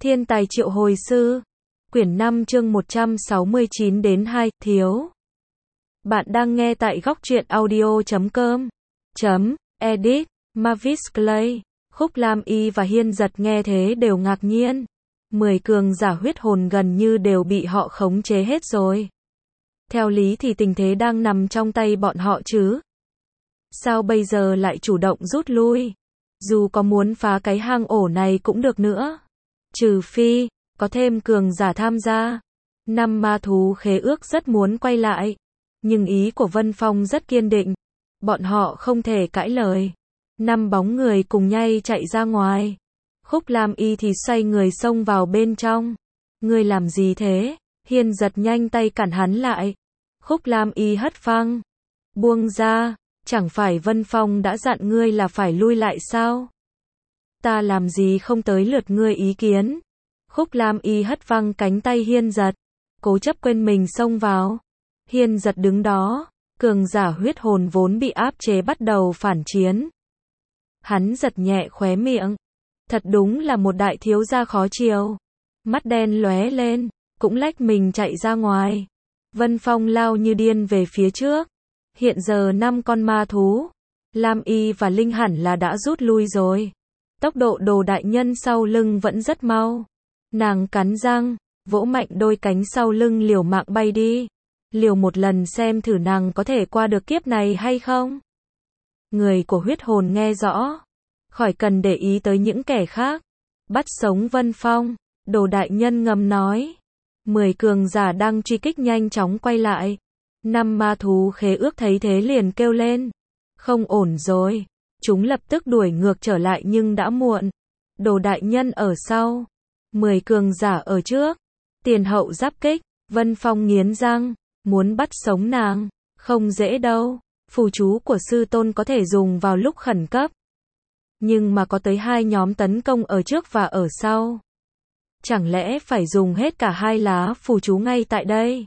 Thiên tài triệu hồi sư. Quyển 5 chương 169 đến 2, thiếu. Bạn đang nghe tại góc truyện audio.com. Edit, Mavis Clay. Khúc Lam Y và Hiên Giật nghe thế đều ngạc nhiên. 10 cường giả huyết hồn gần như đều bị họ khống chế hết rồi. Theo lý thì tình thế đang nằm trong tay bọn họ chứ. Sao bây giờ lại chủ động rút lui? Dù có muốn phá cái hang ổ này cũng được nữa. Trừ phi, có thêm cường giả tham gia. 5 ma thú khế ước rất muốn quay lại. Nhưng ý của Vân Phong rất kiên định. Bọn họ không thể cãi lời. 5 bóng người cùng nhau chạy ra ngoài. Khúc Lam Y thì xoay người xông vào bên trong. Ngươi làm gì thế? Hiên Giật nhanh tay cản hắn lại. Khúc Lam Y hất phăng. Buông ra, chẳng phải Vân Phong đã dặn ngươi là phải lui lại sao? Ta làm gì không tới lượt ngươi ý kiến. Khúc Lam Y hất văng cánh tay Hiên Giật. Cố chấp quên mình xông vào. Hiên Giật đứng đó. Cường giả huyết hồn vốn bị áp chế bắt đầu phản chiến. Hắn giật nhẹ khóe miệng. Thật đúng là một đại thiếu gia khó chiều. Mắt đen lóe lên. Cũng lách mình chạy ra ngoài. Vân Phong lao như điên về phía trước. Hiện giờ 5 con ma thú. Lam Y và Linh hẳn là đã rút lui rồi. Tốc độ Đồ đại nhân sau lưng vẫn rất mau. Nàng cắn răng, vỗ mạnh đôi cánh sau lưng liều mạng bay đi. Liều một lần xem thử nàng có thể qua được kiếp này hay không. Người của huyết hồn nghe rõ. Khỏi cần để ý tới những kẻ khác. Bắt sống Vân Phong, Đồ đại nhân ngầm nói. 10 cường giả đang truy kích nhanh chóng quay lại. 5 ma thú khế ước thấy thế liền kêu lên. Không ổn rồi. Chúng lập tức đuổi ngược trở lại nhưng đã muộn. Đồ đại nhân ở sau. 10 cường giả ở trước. Tiền hậu giáp kích. Vân Phong nghiến răng. Muốn bắt sống nàng. Không dễ đâu. Phù chú của sư tôn có thể dùng vào lúc khẩn cấp. Nhưng mà có tới 2 nhóm tấn công ở trước và ở sau. Chẳng lẽ phải dùng hết cả 2 lá phù chú ngay tại đây?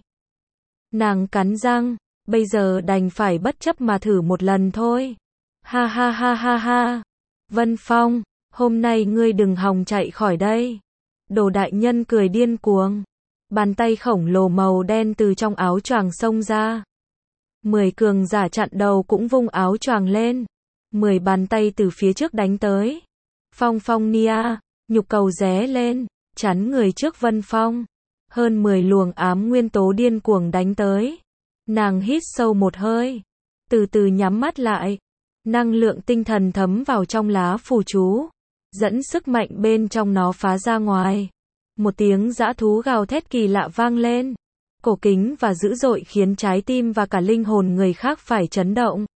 Nàng cắn răng. Bây giờ đành phải bất chấp mà thử một lần thôi. Ha ha ha ha ha. Vân Phong, hôm nay ngươi đừng hòng chạy khỏi đây. Đồ đại nhân cười điên cuồng. Bàn tay khổng lồ màu đen từ trong áo choàng xông ra. 10 cường giả chặn đầu cũng vung áo choàng lên. 10 bàn tay từ phía trước đánh tới. Phong Phong Nia, nhục cầu ré lên, chắn người trước Vân Phong. Hơn 10 luồng ám nguyên tố điên cuồng đánh tới. Nàng hít sâu một hơi. Từ từ nhắm mắt lại. Năng lượng tinh thần thấm vào trong lá phù chú. Dẫn sức mạnh bên trong nó phá ra ngoài. Một tiếng dã thú gào thét kỳ lạ vang lên. Cổ kính và dữ dội khiến trái tim và cả linh hồn người khác phải chấn động.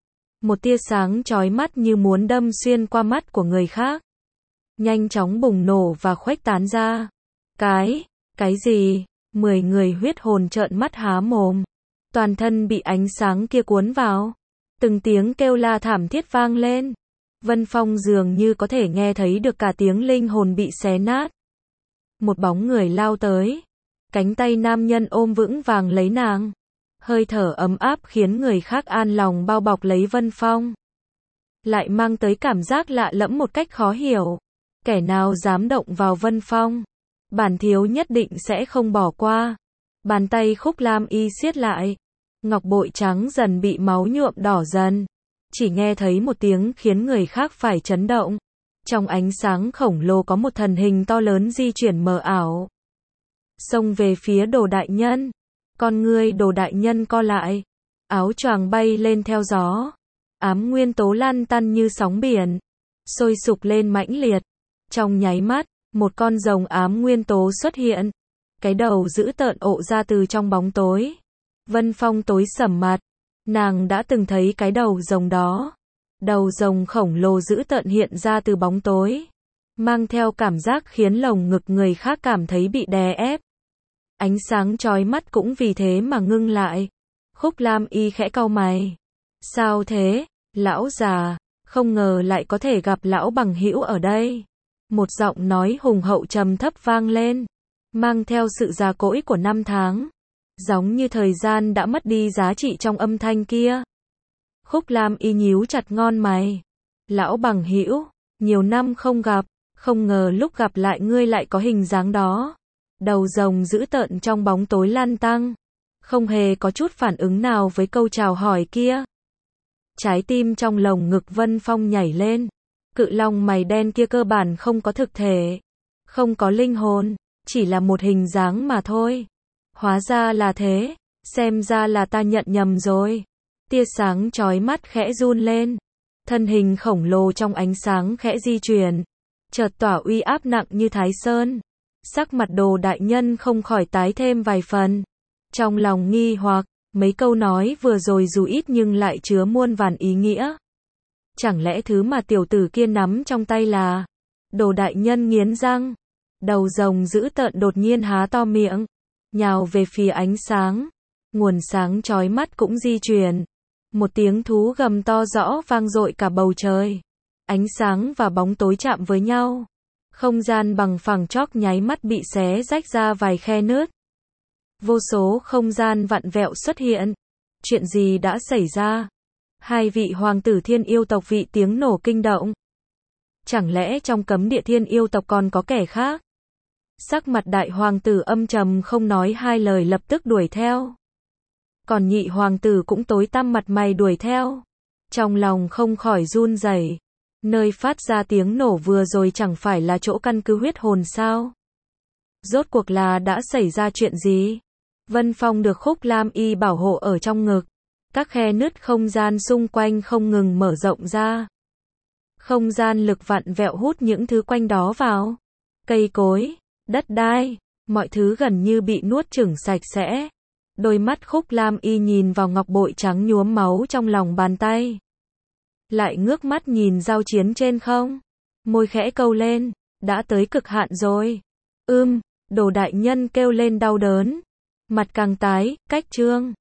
Một tia sáng chói mắt như muốn đâm xuyên qua mắt của người khác. Nhanh chóng bùng nổ và khuếch tán ra. Cái gì? 10 người huyết hồn trợn mắt há mồm. Toàn thân bị ánh sáng kia cuốn vào. Từng tiếng kêu la thảm thiết vang lên. Vân Phong dường như có thể nghe thấy được cả tiếng linh hồn bị xé nát. Một bóng người lao tới. Cánh tay nam nhân ôm vững vàng lấy nàng. Hơi thở ấm áp khiến người khác an lòng bao bọc lấy Vân Phong. Lại mang tới cảm giác lạ lẫm một cách khó hiểu. Kẻ nào dám động vào Vân Phong, bản thiếu nhất định sẽ không bỏ qua. Bàn tay Khúc Lam Y siết lại. Ngọc bội trắng dần bị máu nhuộm đỏ dần. Chỉ nghe thấy một tiếng khiến người khác phải chấn động. Trong ánh sáng khổng lồ có một thần hình to lớn di chuyển mờ ảo. Xông về phía Đồ đại nhân. Con ngươi Đồ đại nhân co lại. Áo choàng bay lên theo gió. Ám nguyên tố lan tăn như sóng biển. Sôi sục lên mãnh liệt. Trong nháy mắt, một con rồng ám nguyên tố xuất hiện. Cái đầu dữ tợn ộ ra từ trong bóng tối. Vân Phong tối sầm mặt. Nàng đã từng thấy cái đầu rồng đó. Đầu rồng khổng lồ dữ tợn hiện ra từ bóng tối. Mang theo cảm giác khiến lồng ngực người khác cảm thấy bị đè ép. Ánh sáng chói mắt cũng vì thế mà ngưng lại. Khúc Lam Y khẽ cau mày. Sao thế, lão già, không ngờ lại có thể gặp lão bằng hữu ở đây. Một giọng nói hùng hậu trầm thấp vang lên. Mang theo sự già cỗi của 5 tháng. Giống như thời gian đã mất đi giá trị trong âm thanh kia. Khúc Lam Y nhíu chặt ngón mày. Lão bằng hữu, nhiều năm không gặp, Không ngờ lúc gặp lại ngươi lại có hình dáng đó. Đầu rồng dữ tợn trong bóng tối lăn tăng. Không hề có chút phản ứng nào với câu chào hỏi kia. Trái tim trong lồng ngực Vân Phong nhảy lên. Cự long mày đen kia cơ bản không có thực thể. Không có linh hồn. Chỉ là một hình dáng mà thôi. Hóa ra là thế. Xem ra là ta nhận nhầm rồi. Tia sáng chói mắt khẽ run lên. Thân hình khổng lồ trong ánh sáng khẽ di chuyển. Chợt tỏa uy áp nặng như Thái Sơn. Sắc mặt Đồ đại nhân không khỏi tái thêm vài phần. Trong lòng nghi hoặc, mấy câu nói vừa rồi dù ít nhưng lại chứa muôn vàn ý nghĩa. Chẳng lẽ thứ mà tiểu tử kia nắm trong tay là... Đồ đại nhân nghiến răng. Đầu rồng dữ tợn đột nhiên há to miệng. Nhào về phía ánh sáng. Nguồn sáng chói mắt cũng di chuyển. Một tiếng thú gầm to rõ vang dội cả bầu trời. Ánh sáng và bóng tối chạm với nhau. Không gian bằng phẳng chóp nháy mắt bị xé rách ra vài khe nứt. Vô số không gian vặn vẹo xuất hiện. Chuyện gì đã xảy ra? Hai vị hoàng tử thiên yêu tộc vị tiếng nổ kinh động. Chẳng lẽ trong cấm địa thiên yêu tộc còn có kẻ khác? Sắc mặt đại hoàng tử âm trầm không nói hai lời lập tức đuổi theo. Còn nhị hoàng tử cũng tối tăm mặt mày đuổi theo. Trong lòng không khỏi run rẩy. Nơi phát ra tiếng nổ vừa rồi chẳng phải là chỗ căn cứ huyết hồn sao? Rốt cuộc là đã xảy ra chuyện gì? Vân Phong được Khúc Lam Y bảo hộ ở trong ngực. Các khe nứt không gian xung quanh không ngừng mở rộng ra. Không gian lực vặn vẹo hút những thứ quanh đó vào. Cây cối, đất đai, mọi thứ gần như bị nuốt chửng sạch sẽ. Đôi mắt Khúc Lam Y nhìn vào ngọc bội trắng nhuốm máu trong lòng bàn tay. Lại ngước mắt nhìn giao chiến trên không. Môi khẽ câu lên, đã tới cực hạn rồi. Đồ đại nhân kêu lên đau đớn. Mặt càng tái, cách trương.